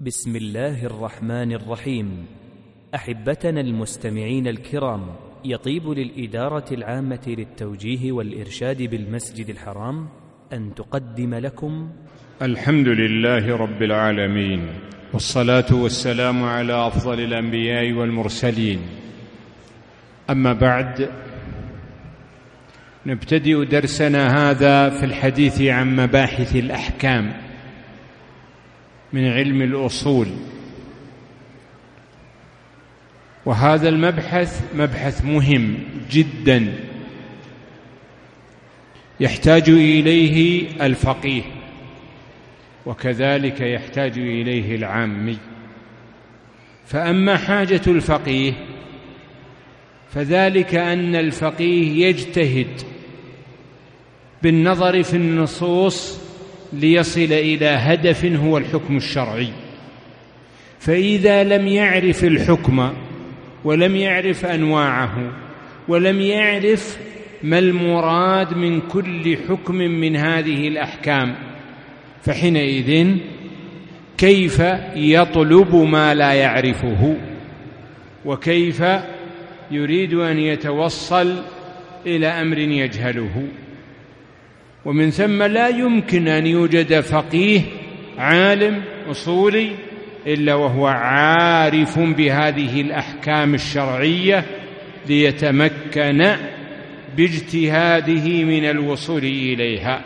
بسم الله الرحمن الرحيم. أحبتنا المستمعين الكرام، يطيب للإدارة العامة للتوجيه والإرشاد بالمسجد الحرام أن تقدم لكم الحمد لله رب العالمين، والصلاة والسلام على أفضل الأنبياء والمرسلين. أما بعد، نبتدئ درسنا هذا في الحديث عن مباحث الأحكام من علم الأصول. وهذا المبحث مبحث مهم جدا يحتاج إليه الفقيه، وكذلك يحتاج إليه العامي. فأما حاجة الفقيه فذلك أن الفقيه يجتهد بالنظر في النصوص ليصل إلى هدف هو الحكم الشرعي. فإذا لم يعرف الحكم ولم يعرف أنواعه ولم يعرف ما المراد من كل حكم من هذه الأحكام، فحينئذ كيف يطلب ما لا يعرفه، وكيف يريد أن يتوصل إلى أمر يجهله. ومن ثم لا يمكن أن يوجد فقيه عالم أصولي إلا وهو عارف بهذه الأحكام الشرعية ليتمكن باجتهاده من الوصول إليها.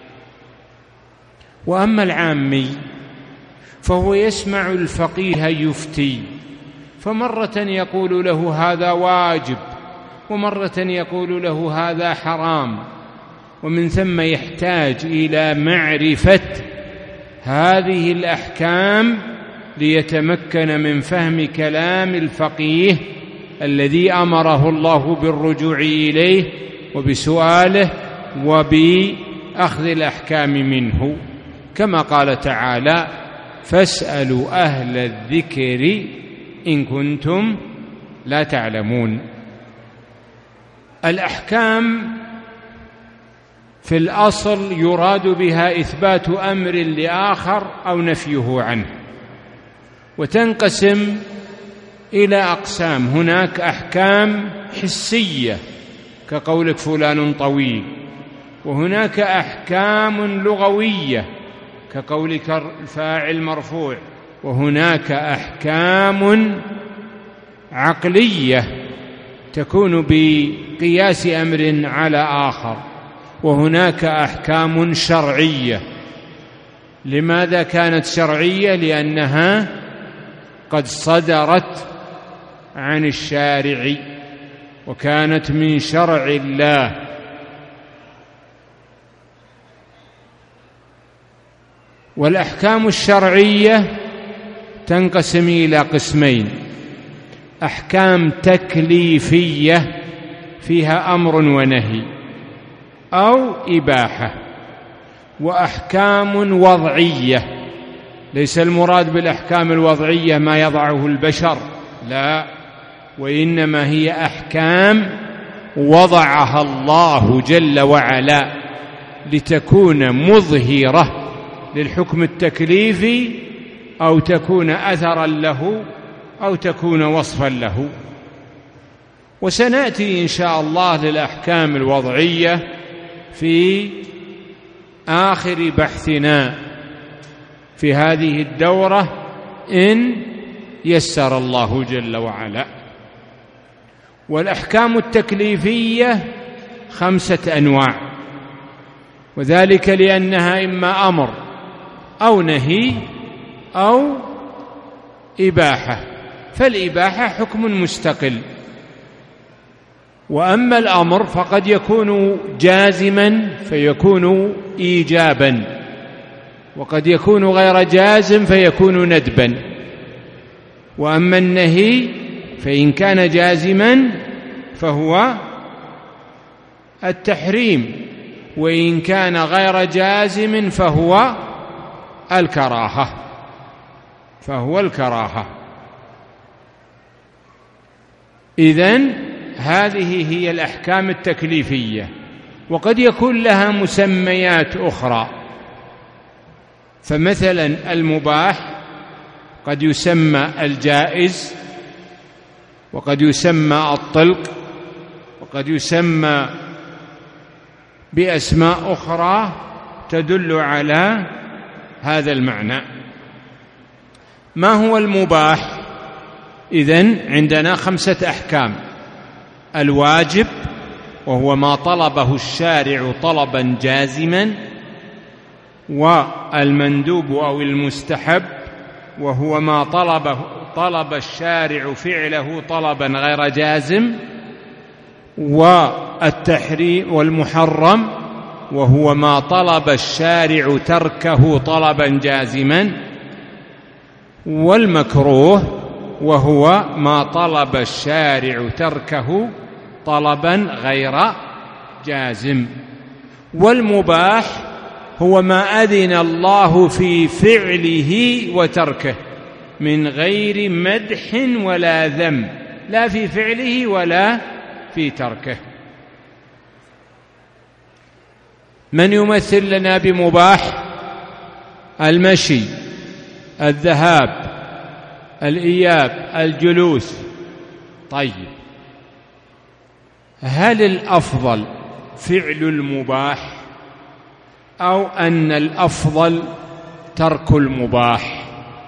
وأما العامي فهو يسمع الفقيه يفتي، فمرة يقول له هذا واجب، ومرة يقول له هذا حرام، ومن ثم يحتاج إلى معرفة هذه الأحكام ليتمكن من فهم كلام الفقيه الذي أمره الله بالرجوع إليه وبسؤاله وبأخذ الأحكام منه، كما قال تعالى: فاسألوا أهل الذكر إن كنتم لا تعلمون. الأحكام في الأصل يراد بها إثبات أمر لآخر أو نفيه عنه، وتنقسم إلى أقسام. هناك أحكام حسية كقولك فلان طويل، وهناك أحكام لغوية كقولك الفاعل مرفوع، وهناك أحكام عقلية تكون بقياس أمر على آخر، وهناك أحكام شرعية. لماذا كانت شرعية؟ لأنها قد صدرت عن الشارع وكانت من شرع الله. والأحكام الشرعية تنقسم إلى قسمين: أحكام تكليفية فيها أمر ونهي أو إباحة، وأحكام وضعية. ليس المراد بالأحكام الوضعية ما يضعه البشر، لا، وإنما هي أحكام وضعها الله جل وعلا لتكون مظهرة للحكم التكليفي، أو تكون أثرا له، أو تكون وصفا له. وسنأتي إن شاء الله للأحكام الوضعية في آخر بحثنا في هذه الدورة إن يسر الله جل وعلا. والأحكام التكليفية 5 أنواع، وذلك لأنها إما أمر أو نهي أو إباحة. فالإباحة حكم مستقل، وأما الأمر فقد يكون جازما فيكون إيجابا، وقد يكون غير جازم فيكون ندبا. وأما النهي فإن كان جازما فهو التحريم، وإن كان غير جازم فهو الكراهة. إذن هذه هي الأحكام التكليفية، وقد يكون لها مسميات أخرى. فمثلا المباح قد يسمى الجائز، وقد يسمى الطلق، وقد يسمى بأسماء أخرى تدل على هذا المعنى. ما هو المباح؟ إذن عندنا 5 أحكام: الواجب وهو ما طلبه الشارع طلبا جازما، والمندوب أو المستحب وهو ما طلب الشارع فعله طلبا غير جازم، والتحريم والمحرم وهو ما طلب الشارع تركه طلبا جازما، والمكروه وهو ما طلب الشارع تركه طلبا غير جازم. والمباح هو ما أذن الله في فعله وتركه من غير مدح ولا ذم، لا في فعله ولا في تركه. من يمثل لنا بمباح؟ المشي، الذهاب، الإياب، الجلوس. طيب، هل الأفضل فعل المباح أو أن الأفضل ترك المباح؟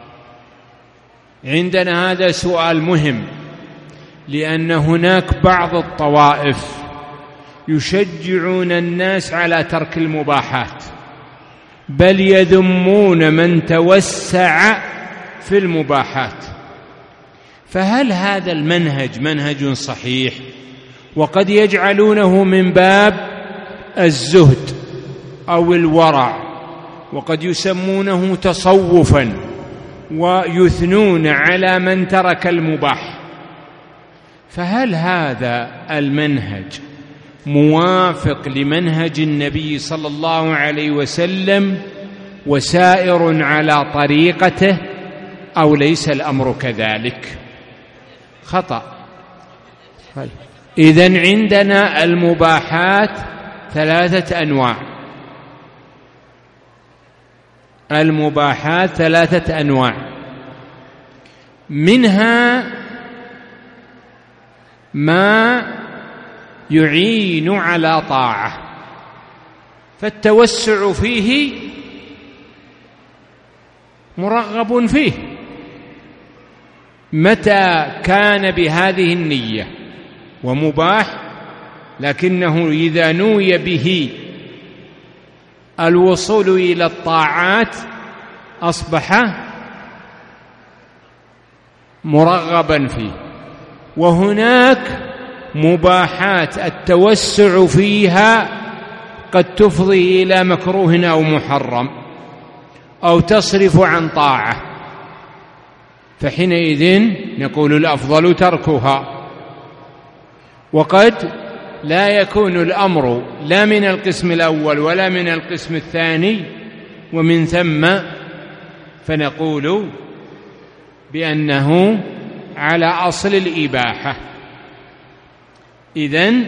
عندنا هذا سؤال مهم، لأن هناك بعض الطوائف يشجعون الناس على ترك المباحات، بل يذمون من توسع في المباحات. فهل هذا المنهج منهج صحيح؟ وقد يجعلونه من باب الزهد أو الورع، وقد يسمونه تصوفا، ويثنون على من ترك المباح. فهل هذا المنهج موافق لمنهج النبي صلى الله عليه وسلم وسائر على طريقته، أو ليس الأمر كذلك؟ خطأ. إذن عندنا المباحات 3 أنواع. المباحات 3 أنواع، منها ما يعين على طاعة، فالتوسع فيه مرغب فيه متى كان بهذه النية، ومباح لكنه إذا نوي به الوصول إلى الطاعات أصبح مرغبا فيه. وهناك مباحات التوسع فيها قد تفضي إلى مكروه أو محرم أو تصرف عن طاعة، فحينئذ نقول الأفضل تركها. وقد لا يكون الأمر لا من القسم الأول ولا من القسم الثاني، ومن ثم فنقول بأنه على أصل الإباحة. إذن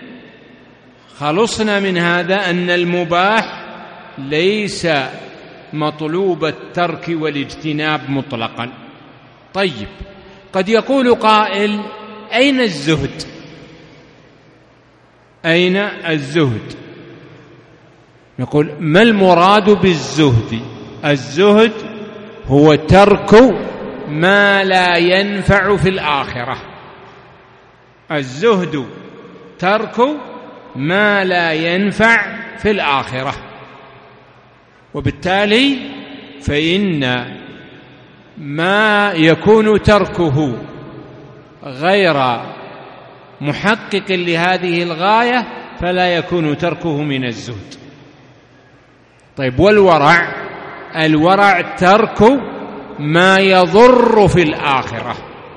خلصنا من هذا أن المباح ليس مطلوب الترك والاجتناب مطلقا. طيب، قد يقول قائل: أين الزهد؟ أين الزهد؟ نقول: ما المراد بالزهد؟ الزهد هو ترك ما لا ينفع في الآخرة. الزهد ترك ما لا ينفع في الآخرة، وبالتالي فإن ما يكون تركه غير محقق لهذه الغاية فلا يكون تركه من الزهد. طيب، والورع؟ الورع ترك ما يضر في الآخرة.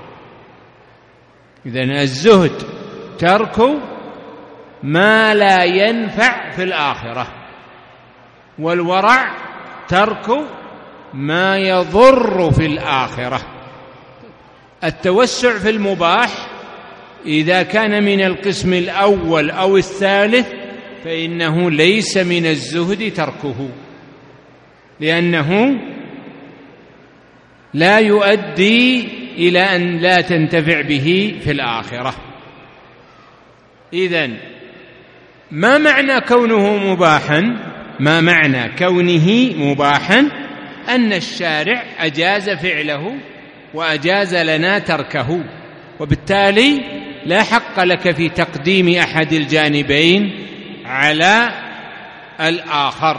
إذن الزهد ترك ما لا ينفع في الآخرة، والورع ترك ما يضر في الآخرة. التوسع في المباح إذا كان من القسم الأول أو الثالث فإنه ليس من الزهد تركه، لأنه لا يؤدي إلى أن لا تنتفع به في الآخرة. إذن ما معنى كونه مباحا؟ ما معنى كونه مباحا؟ أن الشارع أجاز فعله وأجاز لنا تركه، وبالتالي لا حق لك في تقديم أحد الجانبين على الآخر.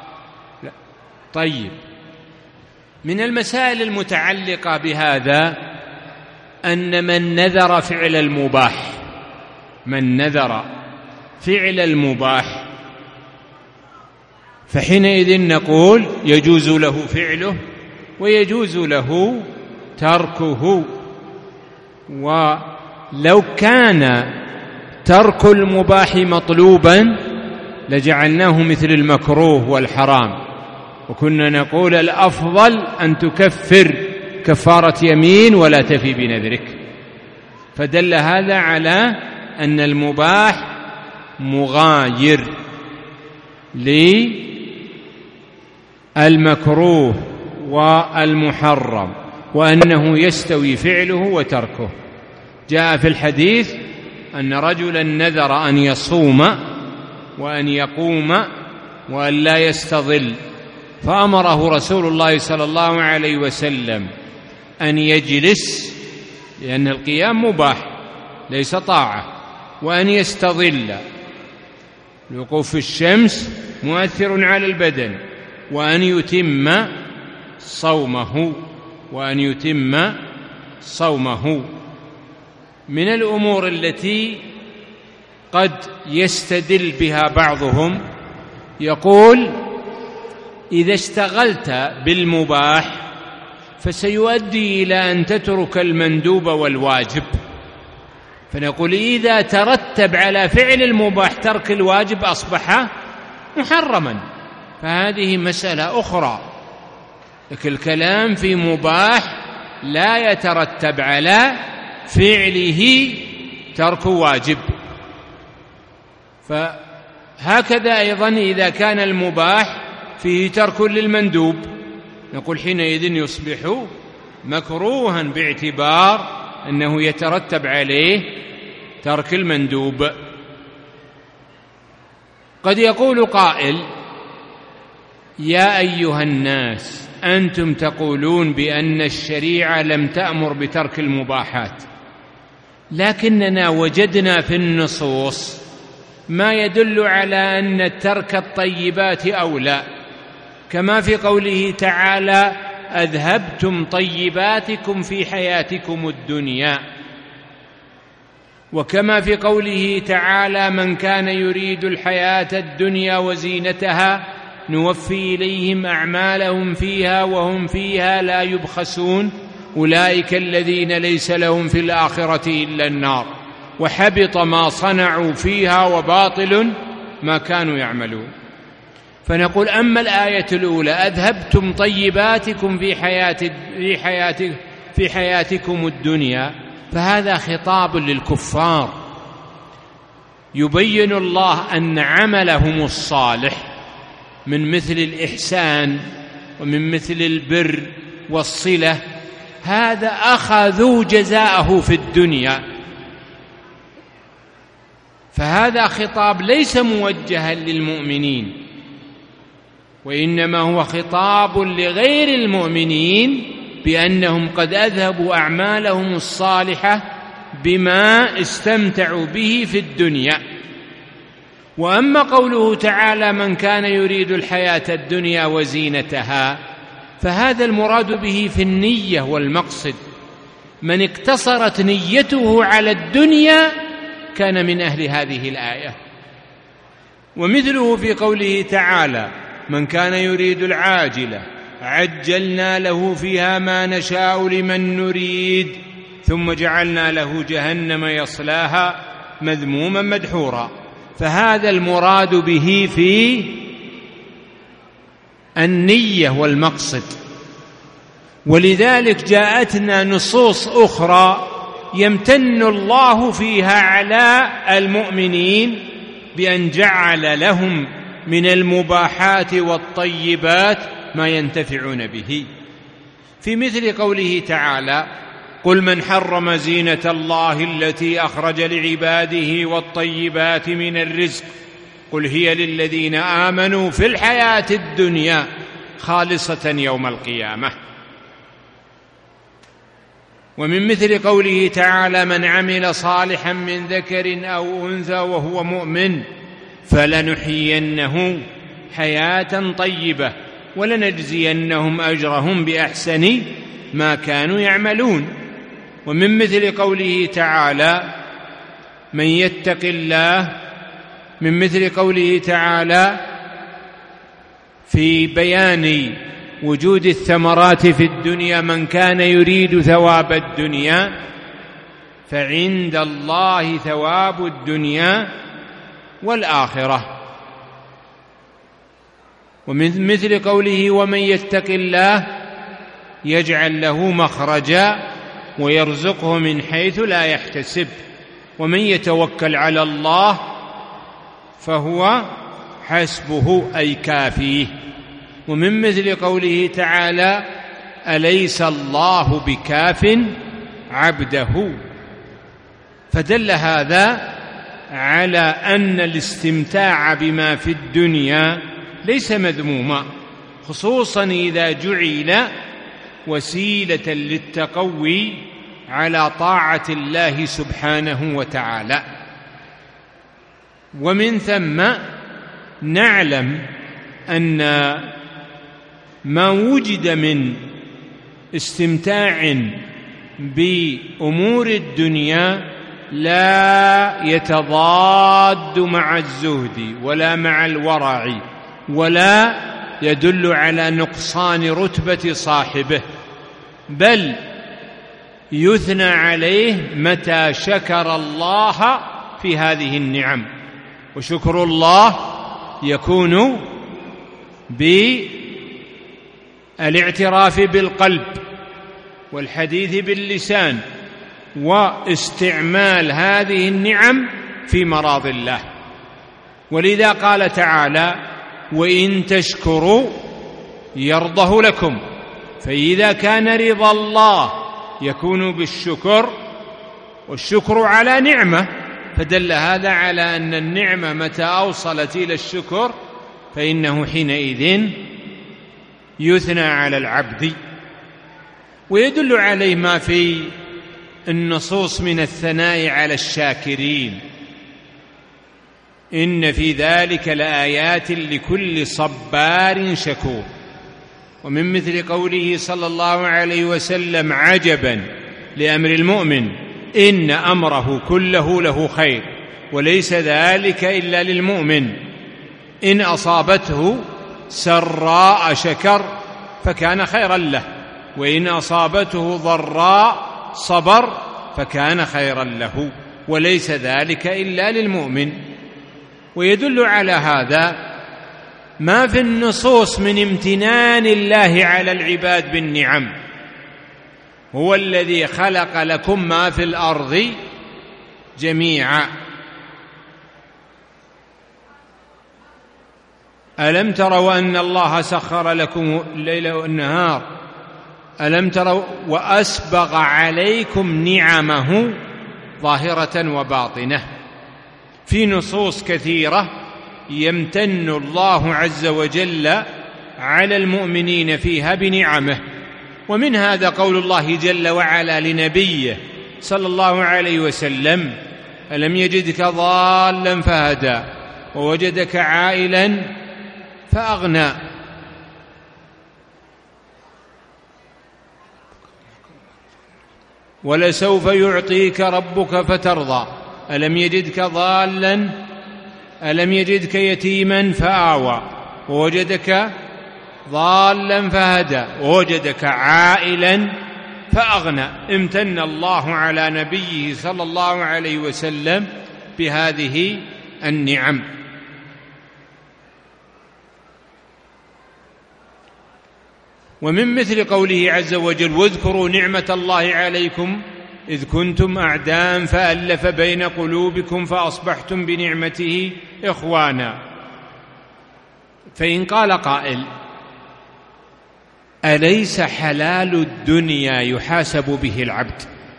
طيب، من المسائل المتعلقة بهذا أن من نذر فعل المباح، من نذر فعل المباح فحينئذ نقول يجوز له فعله ويجوز له تركه. ولو كان ترك المباح مطلوبا لجعلناه مثل المكروه والحرام، وكنا نقول الأفضل أن تكفر كفارة يمين ولا تفي بنذرك. فدل هذا على أن المباح مغاير للمكروه والمحرم، وأنه يستوي فعله وتركه. جاء في الحديث أن رجلا نذر أن يصوم وأن يقوم وأن لا يستظل، فأمره رسول الله صلى الله عليه وسلم أن يجلس، لأن القيام مباح ليس طاعة، وأن يستظل، الوقوف في الشمس مؤثر على البدن، وأن يتم صومه، وأن يتم صومه. من الأمور التي قد يستدل بها بعضهم يقول إذا اشتغلت بالمباح فسيؤدي إلى أن تترك المندوب والواجب، فنقول إذا ترتب على فعل المباح ترك الواجب أصبح محرما، فهذه مسألة أخرى. لكن الكلام في مباح لا يترتب على فعله ترك واجب. فهكذا أيضا إذا كان المباح فيه ترك للمندوب نقول حينئذ يصبح مكروها باعتبار أنه يترتب عليه ترك المندوب. قد يقول قائل يا أيها الناس أنتم تقولون بأن الشريعة لم تأمر بترك المباحات، لكننا وجدنا في النصوص ما يدل على أن ترك الطيبات أولى، كما في قوله تعالى أذهبتم طيباتكم في حياتكم الدنيا، وكما في قوله تعالى من كان يريد الحياة الدنيا وزينتها نوفي إليهم أعمالهم فيها وهم فيها لا يبخسون أولئك الذين ليس لهم في الآخرة إلا النار وحبط ما صنعوا فيها وباطل ما كانوا يعملون. فنقول أما الآية الأولى أذهبتم طيباتكم في حياتكم الدنيا، فهذا خطاب للكفار، يبين الله أن عملهم الصالح من مثل الإحسان ومن مثل البر والصلة هذا أخذوا جزاءه في الدنيا، فهذا خطاب ليس موجها للمؤمنين، وإنما هو خطاب لغير المؤمنين بأنهم قد أذهبوا أعمالهم الصالحة بما استمتعوا به في الدنيا. وأما قوله تعالى من كان يريد الحياة الدنيا وزينتها فهذا المراد به في النية والمقصد، من اقتصرت نيته على الدنيا كان من أهل هذه الآية. ومثله في قوله تعالى من كان يريد العاجلة عجلنا له فيها ما نشاء لمن نريد ثم جعلنا له جهنم يصلاها مذموما مدحورا، فهذا المراد به في النية والمقصد. ولذلك جاءتنا نصوص أخرى يمتن الله فيها على المؤمنين بأن جعل لهم من المباحات والطيبات ما ينتفعون به، في مثل قوله تعالى: قل من حرم زينة الله التي أخرج لعباده والطيبات من الرزق قل هي للذين آمنوا في الحياة الدنيا خالصة يوم القيامة. ومن مثل قوله تعالى: من عمل صالحا من ذكر أو أنثى وهو مؤمن فلنحيينه حياة طيبة ولنجزينهم أجرهم بأحسن ما كانوا يعملون. ومن مثل قوله تعالى: من يتق الله، من مثل قوله تعالى في بيان وجود الثمرات في الدنيا: من كان يريد ثواب الدنيا فعند الله ثواب الدنيا والآخرة. ومن مثل قوله: ومن يتق الله يجعل له مخرجا ويرزقه من حيث لا يحتسب ومن يتوكل على الله فهو حسبه أي كافيه. ومن مثل قوله تعالى: أليس الله بكاف عبده. فدل هذا على أن الاستمتاع بما في الدنيا ليس مذموما، خصوصا إذا جعل وسيلة للتقوي على طاعة الله سبحانه وتعالى. ومن ثم نعلم أن ما وجد من استمتاع بأمور الدنيا لا يتضاد مع الزهد ولا مع الورع ولا يدل على نقصان رتبة صاحبه، بل يثنى عليه متى شكر الله في هذه النعم. وشكر الله يكون بالاعتراف بالقلب والحديث باللسان واستعمال هذه النعم في مراضي الله. ولذا قال تعالى: وإن تشكروا يرضه لكم. فإذا كان رضا الله يكون بالشكر، والشكر على نعمة، فدل هذا على أن النعمة متى أوصلت إلى الشكر فإنه حينئذ يثنى على العبد. ويدل عليه ما في النصوص من الثناء على الشاكرين: إن في ذلك لآيات لكل صبار شكور. ومن مثل قوله صلى الله عليه وسلم: عجبا لأمر المؤمن إن أمره كله له خير وليس ذلك إلا للمؤمن، إن أصابته سراء شكر فكان خيرا له وإن أصابته ضراء صبر فكان خيرا له وليس ذلك إلا للمؤمن. ويدل على هذا ما في النصوص من امتنان الله على العباد بالنعم. هو الذي خلق لكم ما في الأرض جميعا. ألم تروا أن الله سخر لكم الليل والنهار ألم تروا وأسبغ عليكم نعمه ظاهرة وباطنة. في نصوص كثيرة يمتن الله عز وجل على المؤمنين فيها بنعمه، ومن هذا قول الله جل وعلا لنبيه صلى الله عليه وسلم: ألم يجدك ضالا فهدى ووجدك عائلا فأغنى. ولسوف يعطيك ربك فترضى ألم يجدك ضالا ألم يجدك يتيما فآوى ووجدك ضالا فهدى ووجدك عائلا فأغنى. امتن الله على نبيه صلى الله عليه وسلم بهذه النعم. ومن مثل قوله عز وجل: واذكروا نعمة الله عليكم إذ كنتم أعداء فألف بين قلوبكم فأصبحتم بنعمته إخوانا. فإن قال قائل: أليس حلال الدنيا يحاسب به العبد؟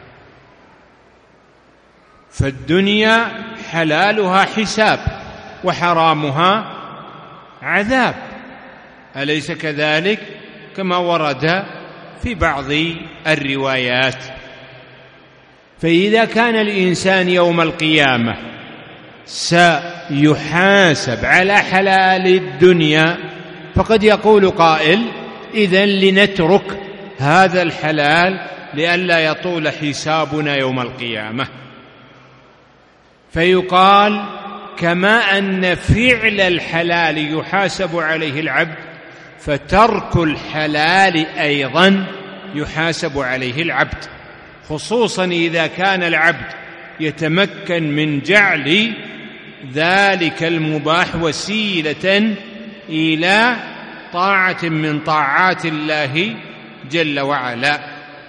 فالدنيا حلالها حساب وحرامها عذاب، أليس كذلك؟ كما ورد في بعض الروايات. فإذا كان الإنسان يوم القيامة سيحاسب على حلال الدنيا، فقد يقول قائل: إذن لنترك هذا الحلال لئلا يطول حسابنا يوم القيامة. فيقال: كما أن فعل الحلال يحاسب عليه العبد، فترك الحلال أيضا يحاسب عليه العبد، خصوصا إذا كان العبد يتمكن من جعل ذلك المباح وسيلة إلى طاعة من طاعات الله جل وعلا.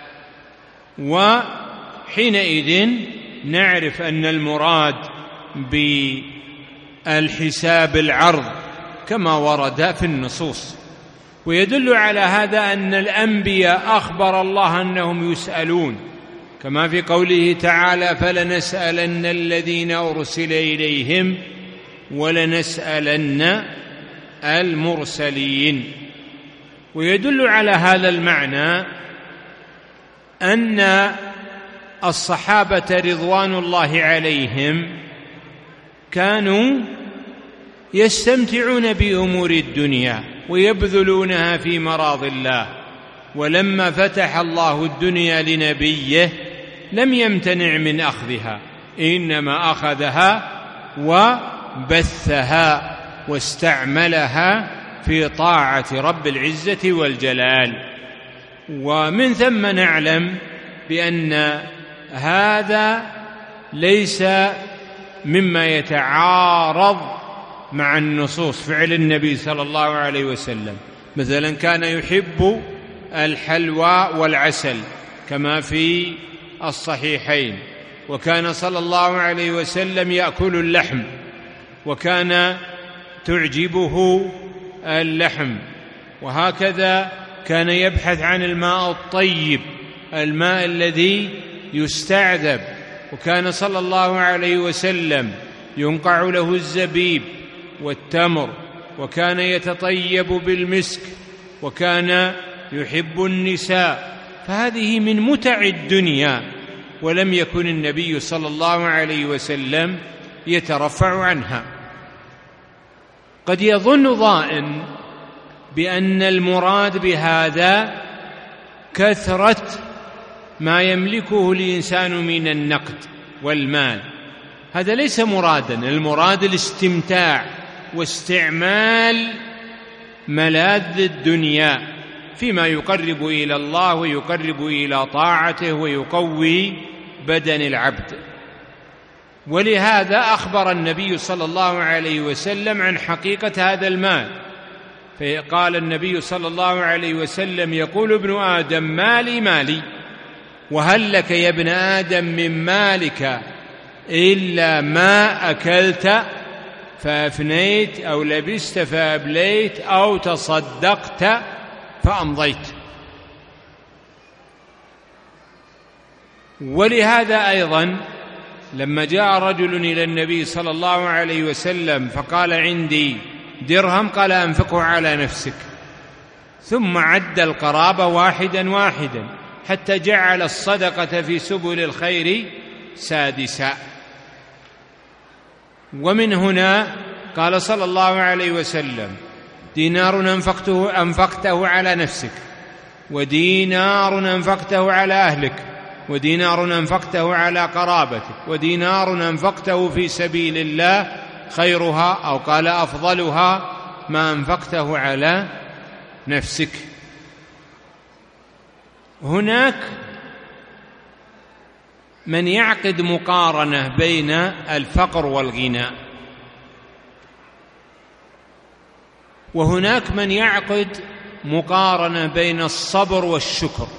وحينئذ نعرف أن المراد بالحساب العرض كما ورد في النصوص. ويدل على هذا أن الأنبياء أخبر الله أنهم يسألون، كما في قوله تعالى: فلنسألن الذين أرسل إليهم ولنسألن المرسلين. ويدل على هذا المعنى أن الصحابة رضوان الله عليهم كانوا يستمتعون بأمور الدنيا ويبذلونها في مراض الله، ولما فتح الله الدنيا لنبيه لم يمتنع من أخذها، إنما أخذها وبثها واستعملها في طاعة رب العزة والجلال. ومن ثم نعلم بأن هذا ليس مما يتعارض مع النصوص. فعل النبي صلى الله عليه وسلم مثلا كان يحب الحلوى والعسل كما في الصحيحين، وكان صلى الله عليه وسلم يأكل اللحم، وكان تعجبه اللحم، وهكذا كان يبحث عن الماء الطيب، الماء الذي يستعذب، وكان صلى الله عليه وسلم ينقع له الزبيب والتمر، وكان يتطيب بالمسك، وكان يحب النساء. فهذه من متع الدنيا، ولم يكن النبي صلى الله عليه وسلم يترفع عنها. قد يظن ظان بأن المراد بهذا كثرة ما يملكه الإنسان من النقد والمال. هذا ليس مرادا، المراد الاستمتاع واستعمال ملاذ الدنيا فيما يقرب إلى الله ويقرب إلى طاعته ويقوي بدن العبد. ولهذا أخبر النبي صلى الله عليه وسلم عن حقيقة هذا المال، فقال النبي صلى الله عليه وسلم: يقول ابن آدم مالي مالي، وهل لك يا ابن آدم من مالك إلا ما أكلت فأفنيت، أو لبست فأبليت، أو تصدقت فأمضيت. ولهذا أيضا لما جاء رجل إلى النبي صلى الله عليه وسلم فقال: عندي درهم، قال: أنفقه على نفسك، ثم عد القرابة واحدا واحدا حتى جعل الصدقة في سبل الخير سادسا. ومن هنا قال صلى الله عليه وسلم: دينار أنفقته على نفسك، ودينار أنفقته على أهلك، ودينار أنفقته على قرابتك، ودينار أنفقته في سبيل الله خيرها، أو قال أفضلها، ما أنفقته على نفسك. هناك من يعقد مقارنة بين الفقر والغنى، وهناك من يعقد مقارنة بين الصبر والشكر.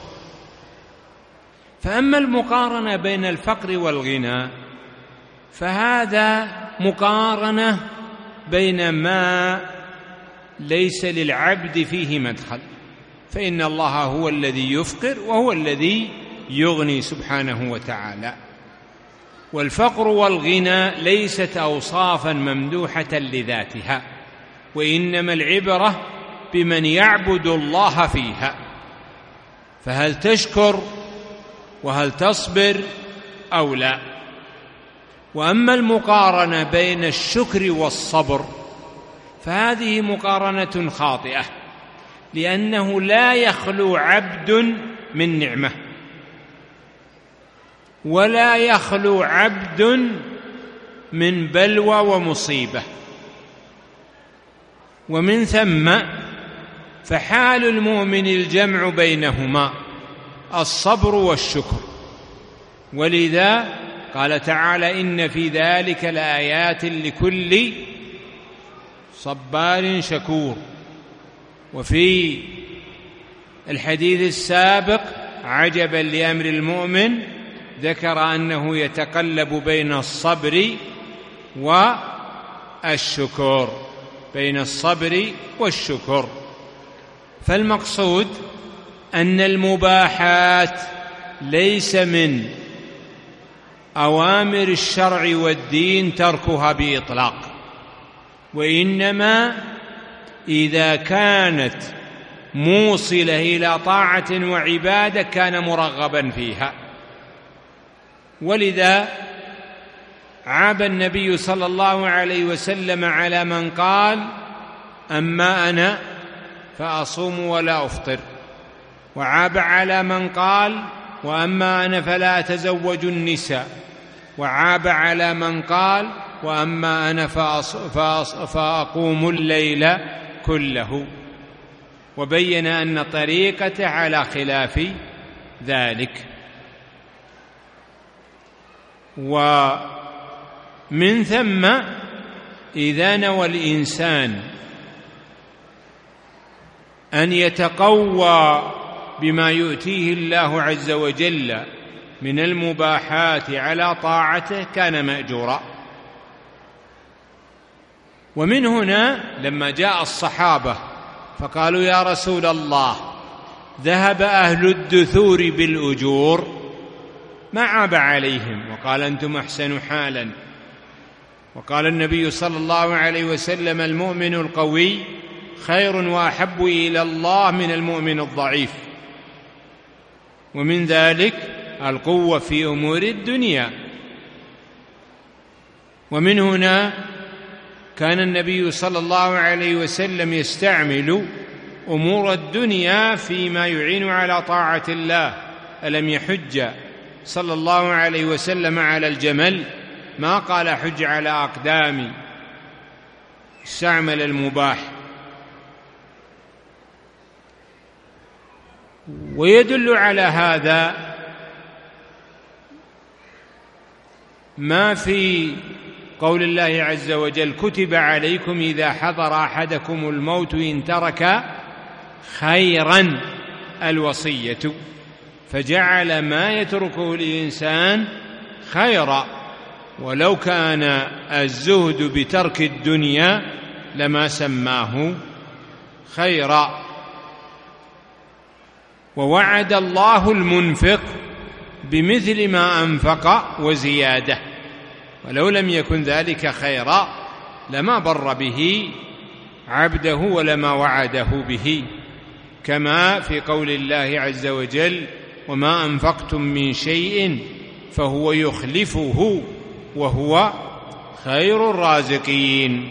فأما المقارنة بين الفقر والغنى فهذا مقارنة بين ما ليس للعبد فيه مدخل، فإن الله هو الذي يفقر وهو الذي يغني سبحانه وتعالى. والفقر والغنى ليست أوصافا ممدوحة لذاتها، وإنما العبرة بمن يعبد الله فيها، فهل تشكر وهل تصبر أو لا. وأما المقارنة بين الشكر والصبر فهذه مقارنة خاطئة، لأنه لا يخلو عبد من نعمة، ولا يخلو عبد من بلوى ومصيبة، ومن ثم فحال المؤمن الجمع بينهما، الصبر والشكر. ولذا قال تعالى: إن في ذلك لآيات لكل صبار شكور. وفي الحديث السابق عجبا لأمر المؤمن ذكر أنه يتقلب بين الصبر والشكر، بين الصبر والشكر. فالمقصود أن المباحات ليس من أوامر الشرع والدين تركها بإطلاق، وإنما إذا كانت موصلة إلى طاعة وعبادة كان مرغبا فيها. ولذا عاب النبي صلى الله عليه وسلم على من قال: أما أنا فأصوم ولا أفطر، وعاب على من قال: وأما أنا فلا أتزوج النساء، وعاب على من قال: وأما أنا فأقوم الليل كله، وبين أن طريقته على خلاف ذلك. ومن ثم إذا نوى الإنسان أن يتقوى بما يؤتيه الله عز وجل من المباحات على طاعته كان مأجورا. ومن هنا لما جاء الصحابة فقالوا: يا رسول الله، ذهب أهل الدثور بالأجور، ما عاب عليهم، وقال: أنتم أحسن حالا. وقال النبي صلى الله عليه وسلم: المؤمن القوي خير وأحب إلى الله من المؤمن الضعيف. ومن ذلك القوة في أمور الدنيا. ومن هنا كان النبي صلى الله عليه وسلم يستعمل أمور الدنيا فيما يعين على طاعة الله. ألم يحج صلى الله عليه وسلم على الجمل؟ ما قال: حج على أقدامي. استعمل المباح. ويدل على هذا ما في قول الله عز وجل: كتب عليكم إذا حضر أحدكم الموت إن ترك خيرا الوصية، فجعل ما يتركه الإنسان خيرا، ولو كان الزهد بترك الدنيا لما سماه خيرا. ووعد الله المنفق بمثل ما أنفق وزيادة، ولو لم يكن ذلك خيرا لما بر به عبده ولما وعده به، كما في قول الله عز وجل: وما أنفقتم من شيء فهو يخلفه وهو خير الرازقين.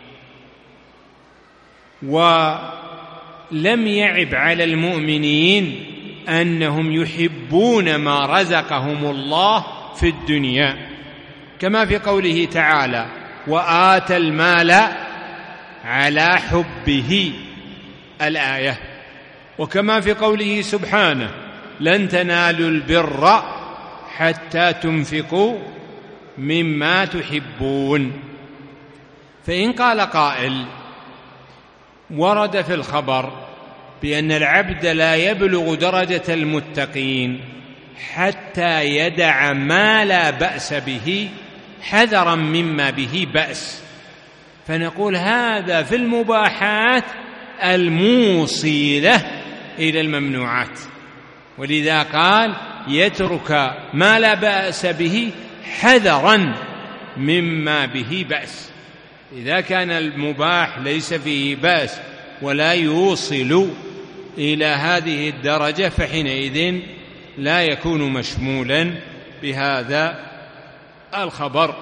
ولم يعب على المؤمنين أنهم يحبون ما رزقهم الله في الدنيا، كما في قوله تعالى: وآتى المال على حبه الآية، وكما في قوله سبحانه: لن تنالوا البر حتى تنفقوا مما تحبون. فإن قال قائل: ورد في الخبر بأن العبد لا يبلغ درجة المتقين حتى يدع ما لا بأس به حذرا مما به بأس، فنقول هذا في المباحات الموصلة إلى الممنوعات. ولذا قال يترك ما لا بأس به حذرا مما به بأس. إذا كان المباح ليس فيه بأس ولا يوصل إلى هذه الدرجة فحينئذ لا يكون مشمولا بهذا الخبر.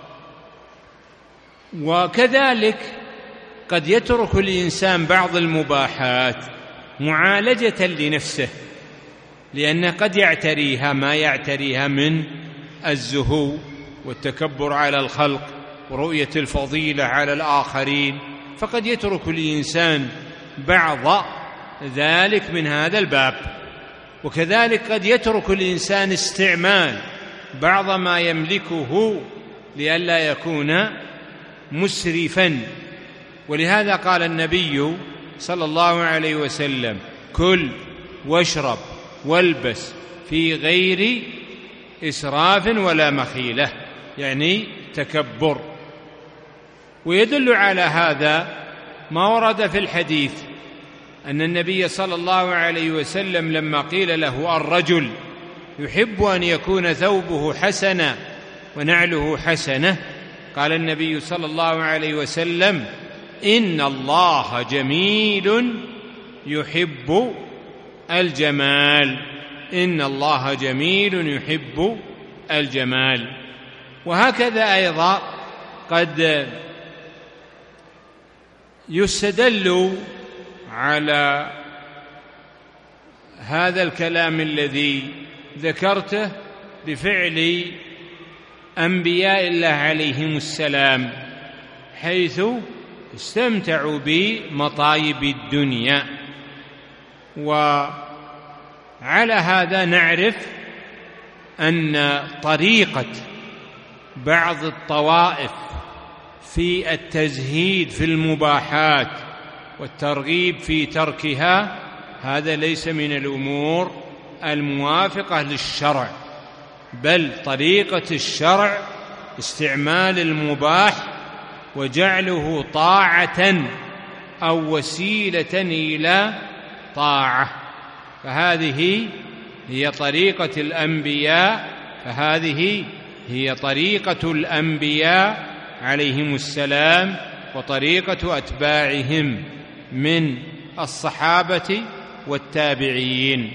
وكذلك قد يترك الإنسان بعض المباحات معالجة لنفسه، لأنه قد يعتريها ما يعتريها من الزهو والتكبر على الخلق ورؤية الفضيلة على الآخرين، فقد يترك الإنسان بعض ذلك من هذا الباب. وكذلك قد يترك الإنسان استعمال بعض ما يملكه لئلا يكون مسرفا. ولهذا قال النبي صلى الله عليه وسلم: كل واشرب والبس في غير إسراف ولا مخيلة، يعني تكبر. ويدل على هذا ما ورد في الحديث أن النبي صلى الله عليه وسلم لما قيل له: الرجل يحب أن يكون ثوبه حسنا ونعله حسنة، قال النبي صلى الله عليه وسلم: إن الله جميل يحب الجمال. إن الله جميل يحب الجمال. وهكذا أيضا قد يستدل على هذا الكلام الذي ذكرته بفعل أنبياء الله عليهم السلام، حيث استمتعوا بمطايب الدنيا. وعلى هذا نعرف أن طريقة بعض الطوائف في التزهيد في المباحات والترغيب في تركها هذا ليس من الأمور الموافقة للشرع، بل طريقة الشرع استعمال المباح وجعله طاعة أو وسيلة إلى طاعة. فهذه هي طريقة الأنبياء عليهم السلام وطريقة أتباعهم من الصحابة والتابعين.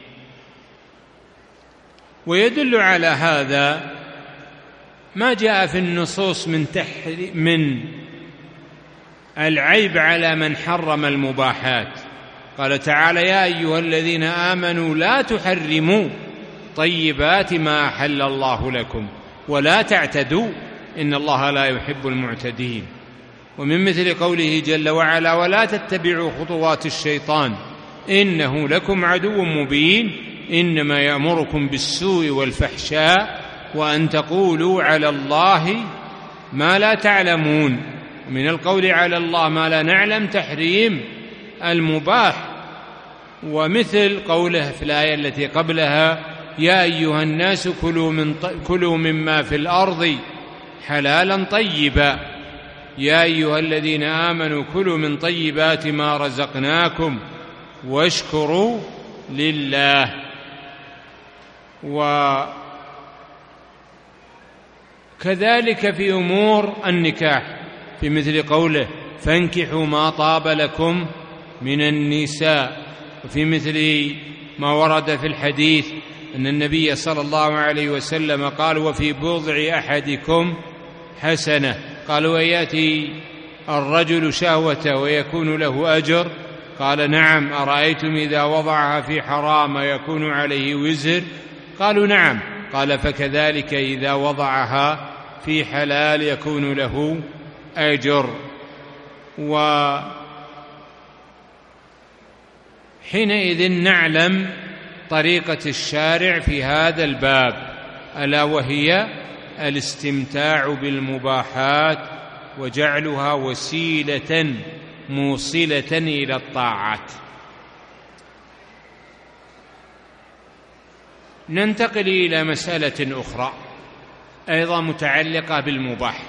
ويدل على هذا ما جاء في النصوص من العيب على من حرم المباحات. قال تعالى: يا أيها الذين آمنوا لا تحرموا طيبات ما أحل الله لكم ولا تعتدوا إن الله لا يحب المعتدين. ومن مثل قوله جل وعلا: ولا تتبعوا خطوات الشيطان إنه لكم عدو مبين إنما يأمركم بالسوء والفحشاء وأن تقولوا على الله ما لا تعلمون. من القول على الله ما لا نعلم تحريم المباح. ومثل قوله في الآية التي قبلها: يا أيها الناس كلوا مما في الأرض حلالا طيبا. يا أيها الذين آمنوا كلوا من طيبات ما رزقناكم واشكروا لله. وكذلك في أمور النكاح في مثل قوله: فانكحوا ما طاب لكم من النساء. وفي مثل ما ورد في الحديث أن النبي صلى الله عليه وسلم قال: وفي بضع أحدكم حسنة. قالوا: ويأتي الرجل شهوته ويكون له أجر؟ قال: نعم. أرأيتم إذا وضعها في حرام يكون عليه وزر؟ قالوا: نعم. قال: فكذلك إذا وضعها في حلال يكون له أجر. وحينئذ نعلم طريقة الشارع في هذا الباب، ألا وهي الاستمتاع بالمباحات وجعلها وسيلة موصلة إلى الطاعات. ننتقل إلى مسألة أخرى أيضا متعلقة بالمباح.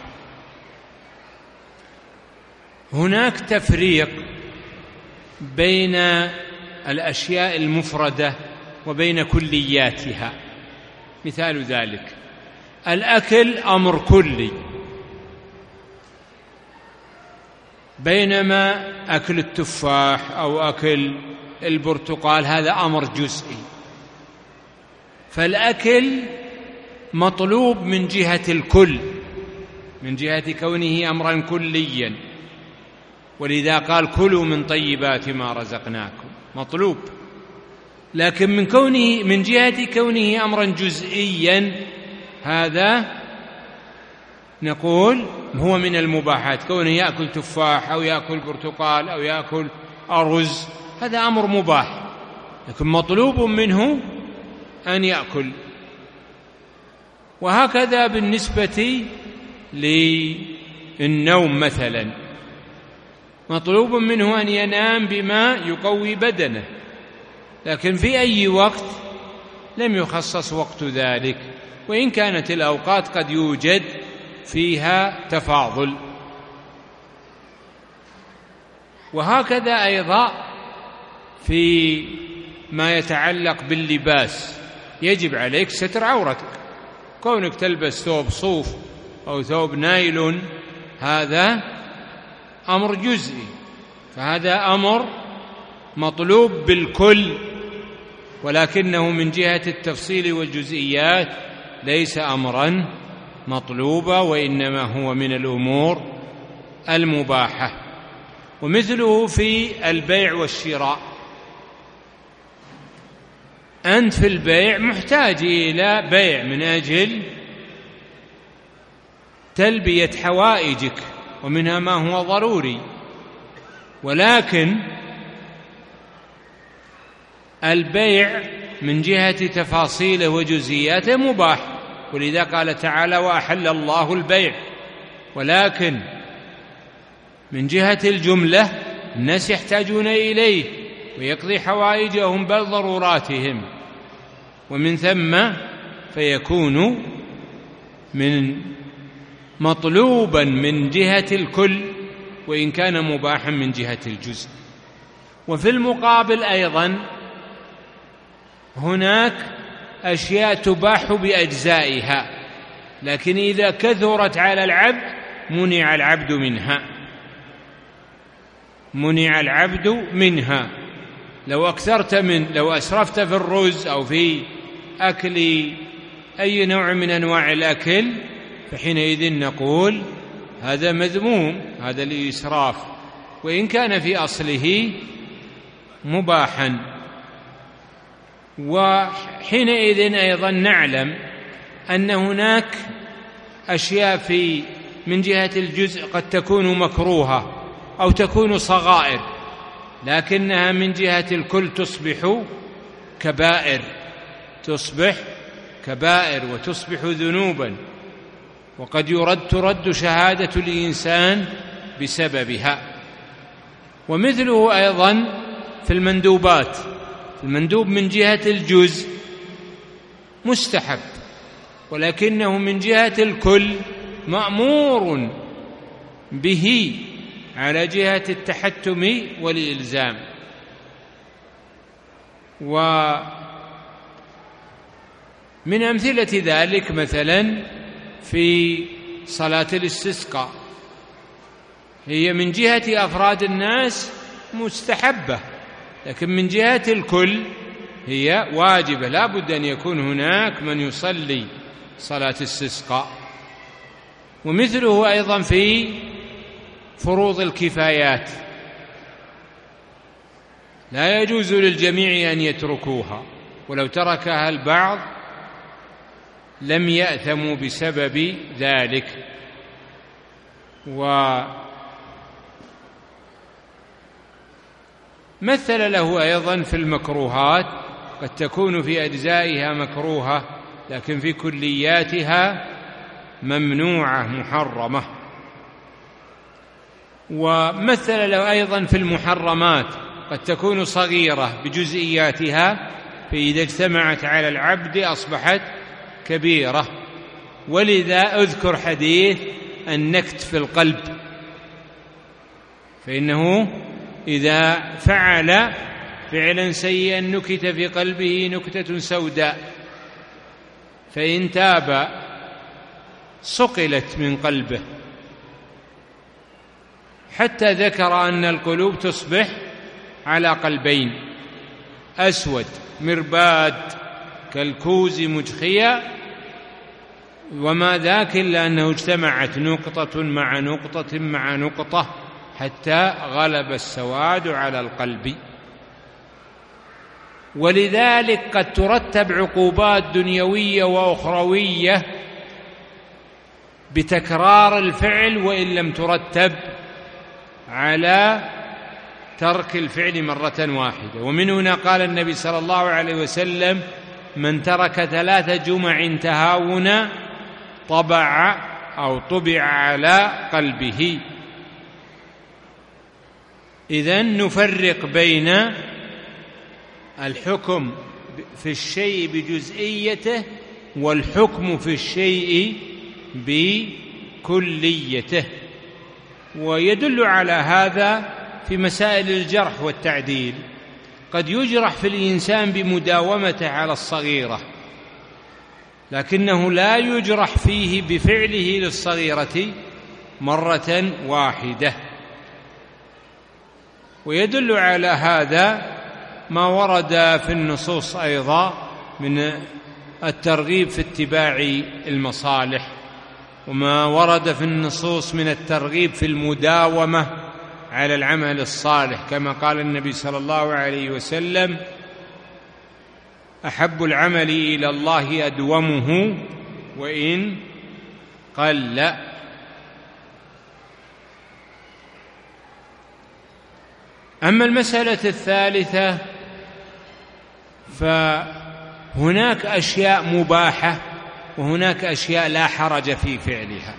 هناك تفريق بين الأشياء المفردة وبين كلياتها. مثال ذلك الأكل أمر كلي، بينما أكل التفاح أو أكل البرتقال هذا أمر جزئي. فالأكل مطلوب من جهة الكل، من جهة كونه أمرا كليا، ولذا قال كلوا من طيبات ما رزقناكم، مطلوب. لكن من جهة كونه أمرا جزئيا هذا نقول هو من المباحات، كونه يأكل تفاح أو يأكل برتقال أو يأكل أرز هذا أمر مباح، لكن مطلوب منه أن يأكل. وهكذا بالنسبة للنوم مثلا، مطلوب منه أن ينام بما يقوي بدنه، لكن في أي وقت لم يخصص وقت ذلك، وإن كانت الأوقات قد يوجد فيها تفاضل. وهكذا أيضا في ما يتعلق باللباس، يجب عليك ستر عورتك، كونك تلبس ثوب صوف أو ثوب نايلون هذا أمر جزئي، فهذا أمر مطلوب بالكل، ولكنه من جهة التفصيل والجزئيات ليس أمرا مطلوبا، وإنما هو من الأمور المباحة. ومثله في البيع والشراء، أنت في البيع محتاج إلى بيع من أجل تلبية حوائجك، ومنها ما هو ضروري، ولكن البيع من جهة تفاصيله وجزئياته مباح، ولذا قال تعالى وأحل الله البيع. ولكن من جهة الجملة الناس يحتاجون إليه ويقضي حوائجهم بل ضروراتهم، ومن ثم فيكون من مطلوبا من جهة الكل وإن كان مباحا من جهة الجزء. وفي المقابل أيضا هناك أشياء تباح بأجزائها، لكن إذا كثرت على العبد منع العبد منها. لو أسرفت في الرز أو في أكل أي نوع من أنواع الأكل فحينئذ نقول هذا مذموم، هذا الإسراف، وإن كان في أصله مباحا. وحينئذ أيضا نعلم أن هناك أشياء من جهة الجزء قد تكون مكروهة أو تكون صغائر، لكنها من جهة الكل تصبح كبائر وتصبح ذنوبا، وقد ترد شهادة الإنسان بسببها. ومثله أيضا في المندوبات، المندوب من جهة الجزء مستحب، ولكنه من جهة الكل مأمور به على جهة التحتم والإلزام. ومن أمثلة ذلك مثلا في صلاة الاستسقاء، هي من جهة أفراد الناس مستحبة، لكن من جهة الكل هي واجبة، لا بد أن يكون هناك من يصلي صلاة الاستسقاء. ومثله أيضا في فروض الكفايات، لا يجوز للجميع أن يتركوها، ولو تركها البعض لم يأثموا بسبب ذلك. ومثل له أيضا في المكروهات، قد تكون في أجزائها مكروهة لكن في كلياتها ممنوعة محرمة. ومثل له أيضا في المحرمات، قد تكون صغيرة بجزئياتها، فإذا اجتمعت على العبد أصبحت كبيرة. ولذا أذكر حديث النكت في القلب، فإنه إذا فعل فعلا سيئا نكت في قلبه نكتة سوداء، فإن تاب صقلت من قلبه، حتى ذكر أن القلوب تصبح على قلبين: أسود مرباد كالكوز مجخيا، وما ذاك إلا أنه اجتمعت نقطة مع نقطة مع نقطة حتى غلب السواد على القلب. ولذلك قد ترتب عقوبات دنيوية وأخروية بتكرار الفعل، وإن لم ترتب على ترك الفعل مرة واحدة. ومن هنا قال النبي صلى الله عليه وسلم: من ترك 3 جمع تهاونا طبع على قلبه. إذن نفرق بين الحكم في الشيء بجزئيته والحكم في الشيء بكليته، ويدل على هذا في مسائل الجرح والتعديل. قد يجرح في الإنسان بمداومته على الصغيرة، لكنه لا يجرح فيه بفعله للصغيرة مرة واحدة. ويدل على هذا ما ورد في النصوص أيضا من الترغيب في اتباع المصالح، وما ورد في النصوص من الترغيب في المداومة على العمل الصالح، كما قال النبي صلى الله عليه وسلم: أحب العمل إلى الله أدومه وإن قل. أما المسألة الثالثة فهناك أشياء مباحة وهناك أشياء لا حرج في فعلها.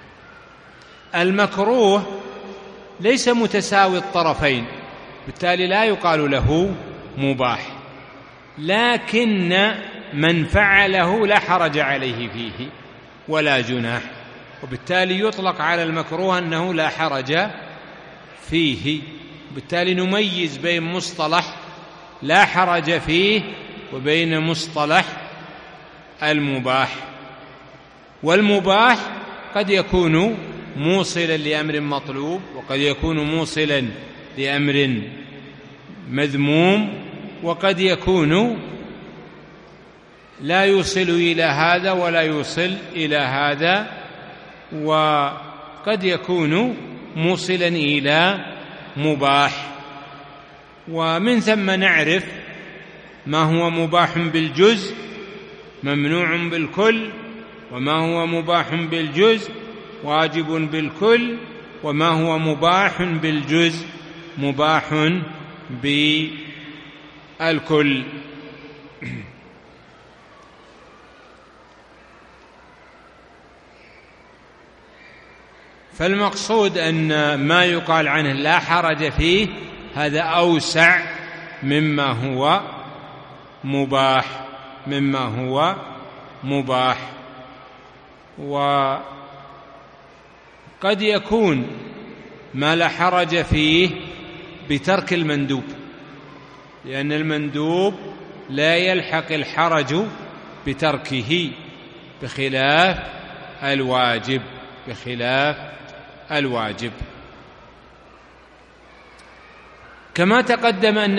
المكروه ليس متساوي الطرفين، بالتالي لا يقال له مباح، لكن من فعله لا حرج عليه فيه ولا جناح، وبالتالي يطلق على المكروه أنه لا حرج فيه. بالتالي نميز بين مصطلح لا حرج فيه وبين مصطلح المباح. والمباح قد يكون موصلا لأمر مطلوب، وقد يكون موصلا لأمر مذموم، وقد يكون لا يوصل إلى هذا ولا يوصل إلى هذا، وقد يكون موصلا إلى مباح. ومن ثم نعرف ما هو مباح بالجزء ممنوع بالكل، وما هو مباح بالجزء واجب بالكل، وما هو مباح بالجزء مباح بالكل. فالمقصود أن ما يقال عنه لا حرج فيه هذا أوسع مما هو مباح. وقد يكون ما لا حرج فيه بترك المندوب، لأن المندوب لا يلحق الحرج بتركه بخلاف الواجب. كما تقدم أن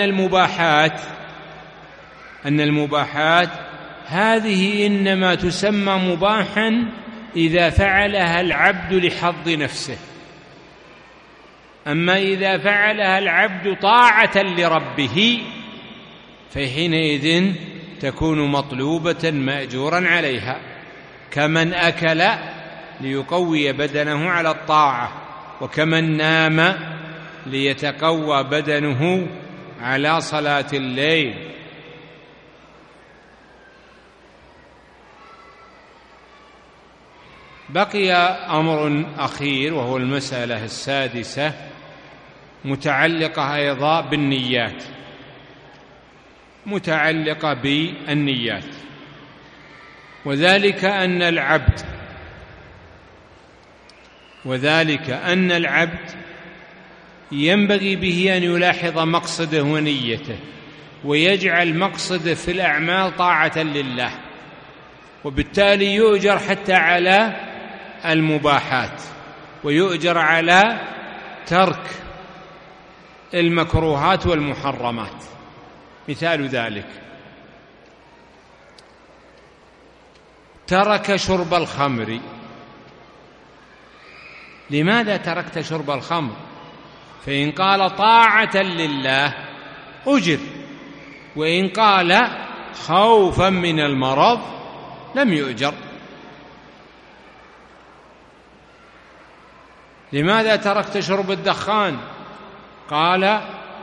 المباحات هذه إنما تسمى مباحا إذا فعلها العبد لحظ نفسه، أما إذا فعلها العبد طاعة لربه فحينئذ تكون مطلوبة مأجورا عليها، كمن أكل ليقوي بدنه على الطاعة، وكمن نام ليتقوى بدنه على صلاة الليل. بقي أمر أخير وهو المسألة السادسة، متعلقة أيضا بالنيات، وذلك أن العبد ينبغي به أن يلاحظ مقصده ونيته، ويجعل مقصده في الأعمال طاعة لله، وبالتالي يؤجر حتى على المباحات، ويؤجر على ترك المكروهات والمحرمات. مثال ذلك: ترك شرب الخمر. لماذا تركت شرب الخمر؟ فإن قال طاعة لله أجر، وإن قال خوفا من المرض لم يؤجر. لماذا تركت شرب الدخان؟ قال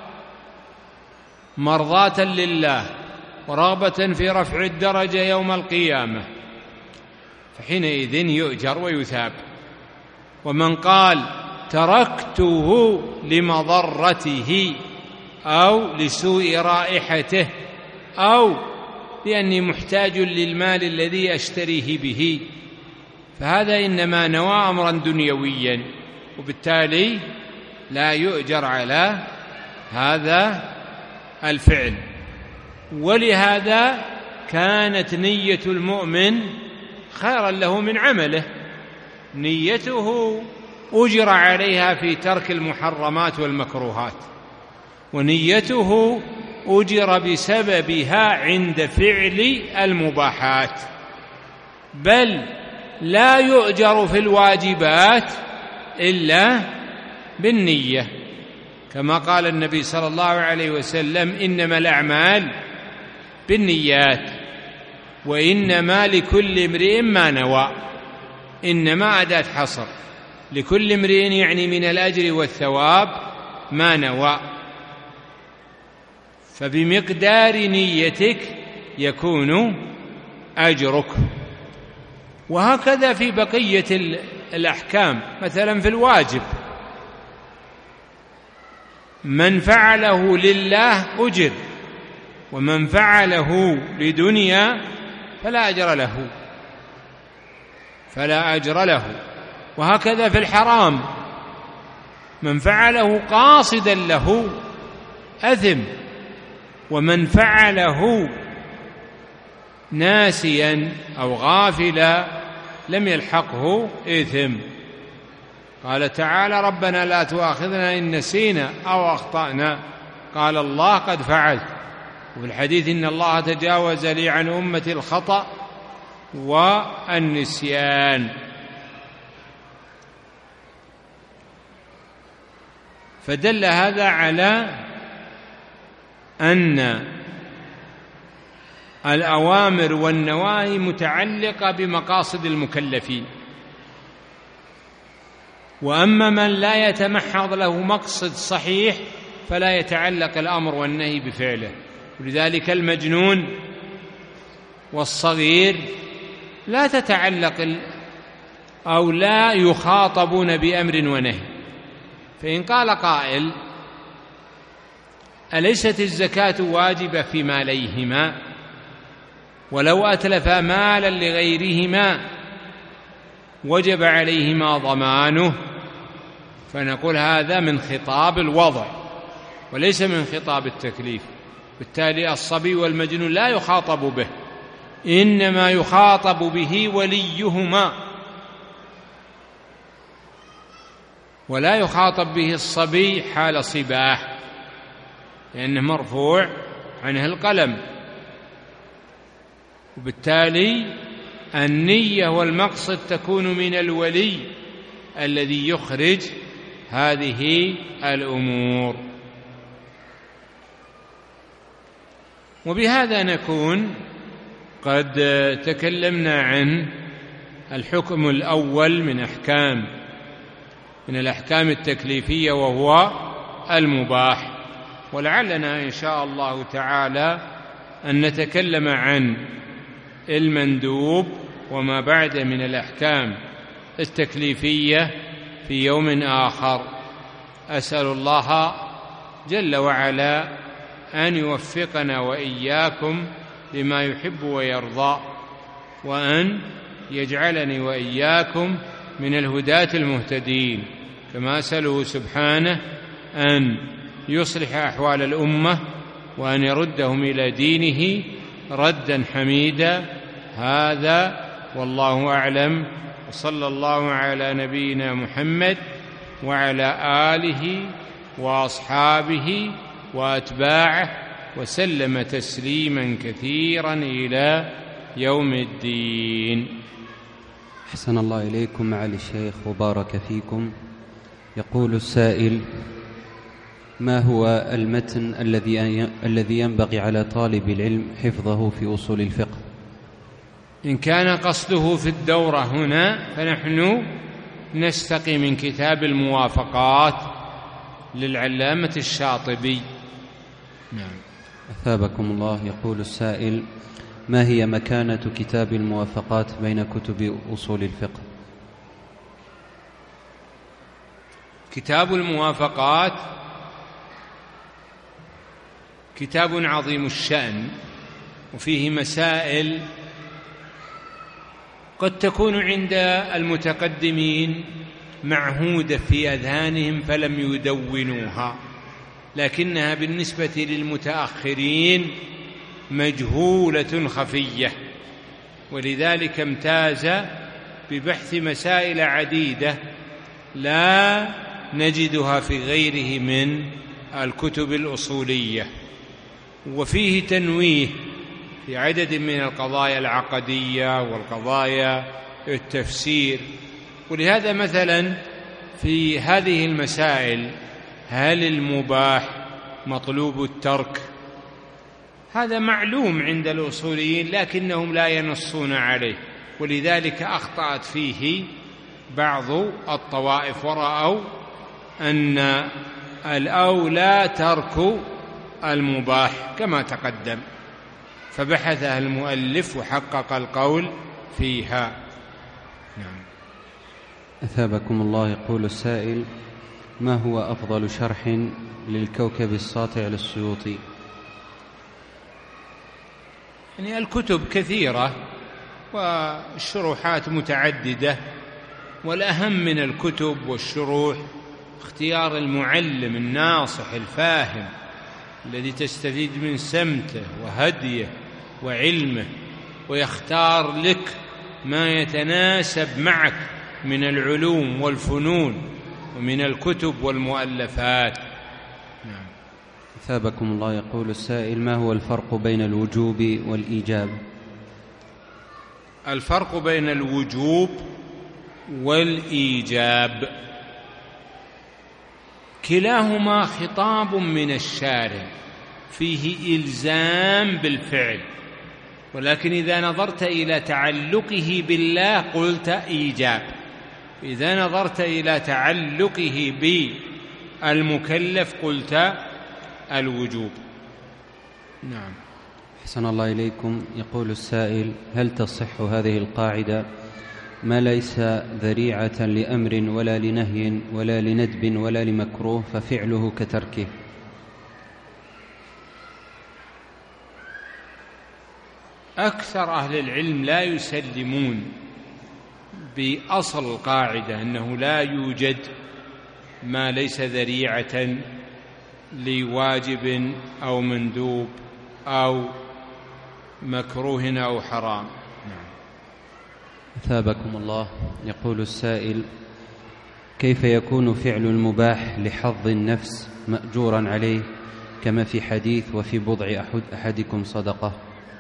مرضاة لله ورغبة في رفع الدرجة يوم القيامة، فحينئذ يؤجر ويثاب. ومن قال تركته لمضرته أو لسوء رائحته أو لأني محتاج للمال الذي أشتريه به، فهذا إنما نوى أمرا دنيويا، وبالتالي لا يؤجر على هذا الفعل. ولهذا كانت نية المؤمن خيرا له من عمله، نيته أجر عليها في ترك المحرمات والمكروهات، ونيته أجر بسببها عند فعل المباحات، بل لا يؤجر في الواجبات إلا بالنية، كما قال النبي صلى الله عليه وسلم: إنما الأعمال بالنيات وإنما لكل امرئ ما نوى. إنما أداة حصر، لكل امرئ يعني من الأجر والثواب ما نوى، فبمقدار نيتك يكون أجرك. وهكذا في بقية الأحكام، مثلا في الواجب من فعله لله أجر، ومن فعله لدنيا فلا أجر له. وهكذا في الحرام من فعله قاصدا له أثم، ومن فعله ناسيا أو غافلا لم يلحقه إثم. قال تعالى: ربنا لا تؤاخذنا إن نسينا أو أخطأنا، قال الله: قد فعلت. وفي الحديث: إن الله تجاوز لي عن أمتي الخطأ والنسيان. فدل هذا على أن الأوامر والنواهي متعلقة بمقاصد المكلفين، وأما من لا يتمحض له مقصد صحيح فلا يتعلق الأمر والنهي بفعله. ولذلك المجنون والصغير لا تتعلق أو لا يخاطبون بأمر ونهي. فإن قال قائل: أليست الزكاة واجبة في ماليهما؟ ولو أتلفا مالا لغيرهما وجب عليهما ضمانه. فنقول هذا من خطاب الوضع وليس من خطاب التكليف. بالتالي الصبي والمجنون لا يخاطب به، إنما يخاطب به وليهما، ولا يخاطب به الصبي حال صباه، لأنه مرفوع عنه القلم. وبالتالي النية والمقصد تكون من الولي الذي يخرج هذه الأمور. وبهذا نكون قد تكلمنا عن الحكم الأول من الأحكام التكليفية، وهو المباح. ولعلنا إن شاء الله تعالى أن نتكلم عن المندوب وما بعد من الأحكام التكليفية في يوم آخر. أسأل الله جل وعلا أن يوفقنا وإياكم لما يحب ويرضى، وأن يجعلني وإياكم من الهداة المهتدين، كما أسأله سبحانه أن يصلح أحوال الأمة وأن يردهم إلى دينه ردا حميدا. هذا والله أعلم، وصلى الله على نبينا محمد وعلى آله وأصحابه وأتباعه وسلم تسليما كثيرا إلى يوم الدين. أحسن الله إليكم معالي الشيخ وبارك فيكم. يقول السائل: ما هو المتن الذي ينبغي على طالب العلم حفظه في أصول الفقه؟ إن كان قصده في الدورة هنا فنحن نستقي من كتاب الموافقات للعلامة الشاطبي. نعم. أثابكم الله. يقول السائل: ما هي مكانة كتاب الموافقات بين كتب أصول الفقه؟ كتاب الموافقات كتاب عظيم الشأن، وفيه مسائل قد تكون عند المتقدمين معهودة في أذهانهم فلم يدونوها، لكنها بالنسبة للمتأخرين مجهولة خفية، ولذلك امتاز ببحث مسائل عديدة لا نجدها في غيره من الكتب الأصولية. وفيه تنويه في عدد من القضايا العقدية والقضايا التفسير. ولهذا مثلا في هذه المسائل: هل المباح مطلوب الترك؟ هذا معلوم عند الأصوليين لكنهم لا ينصون عليه، ولذلك أخطأت فيه بعض الطوائف ورأوا أن الأولى ترك المباح كما تقدم، فبحثها المؤلف وحقق القول فيها. نعم. أثابكم الله. يقول السائل: ما هو أفضل شرح للكوكب الساطع للسيوطي؟ يعني الكتب كثيرة والشروحات متعددة، والأهم من الكتب والشروح اختيار المعلم الناصح الفاهم الذي تستفيد من سمته وهديه وعلمه، ويختار لك ما يتناسب معك من العلوم والفنون ومن الكتب والمؤلفات. نعم. أثابكم الله. يقول السائل: ما هو الفرق بين الوجوب والإيجاب؟ الفرق بين الوجوب والإيجاب كلاهما خطاب من الشارع فيه إلزام بالفعل، ولكن إذا نظرت إلى تعلقه بالله قلت إيجاب، إذا نظرت إلى تعلقه بالمكلف قلت الوجوب. نعم. أحسن الله إليكم. يقول السائل: هل تصح هذه القاعدة: ما ليس ذريعة لأمر ولا لنهي ولا لندب ولا لمكروه ففعله كتركه؟ أكثر أهل العلم لا يسلمون بأصل القاعدة أنه لا يوجد ما ليس ذريعة لواجب أو مندوب أو مكروه أو حرام. أثابكم الله. يقول السائل: كيف يكون فعل المباح لحظ النفس مأجورا عليه كما في حديث وفي بضع أحدكم صدقة؟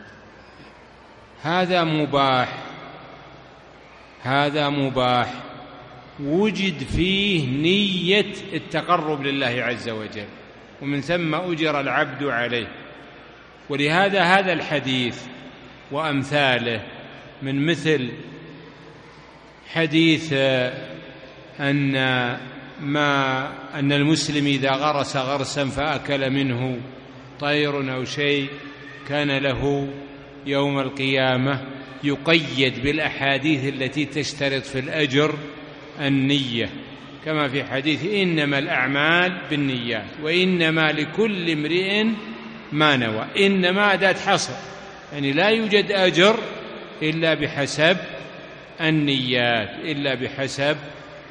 هذا مباح وجد فيه نية التقرب لله عز وجل، ومن ثم أجر العبد عليه. ولهذا هذا الحديث وأمثاله من مثل حديث أن المسلم إذا غرس غرسا فأكل منه طير أو شيء كان له يوم القيامة، يقيد بالأحاديث التي تشترط في الأجر النية، كما في حديث إنما الأعمال بالنيات وإنما لكل امرئ ما نوى. إنما أداة حصر، يعني لا يوجد أجر إلا بحسب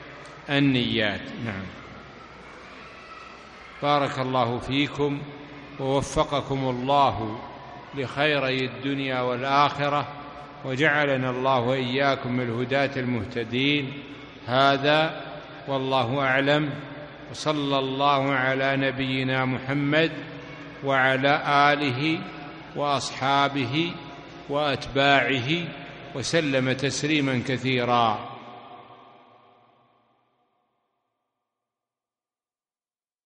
النيات. نعم. بارك الله فيكم ووفقكم الله لخيري الدنيا والآخرة، وجعلنا الله وإياكم من الهداة المهتدين. هذا والله أعلم، وصلى الله على نبينا محمد وعلى آله وأصحابه وأتباعه وسلم تسليما كثيرا.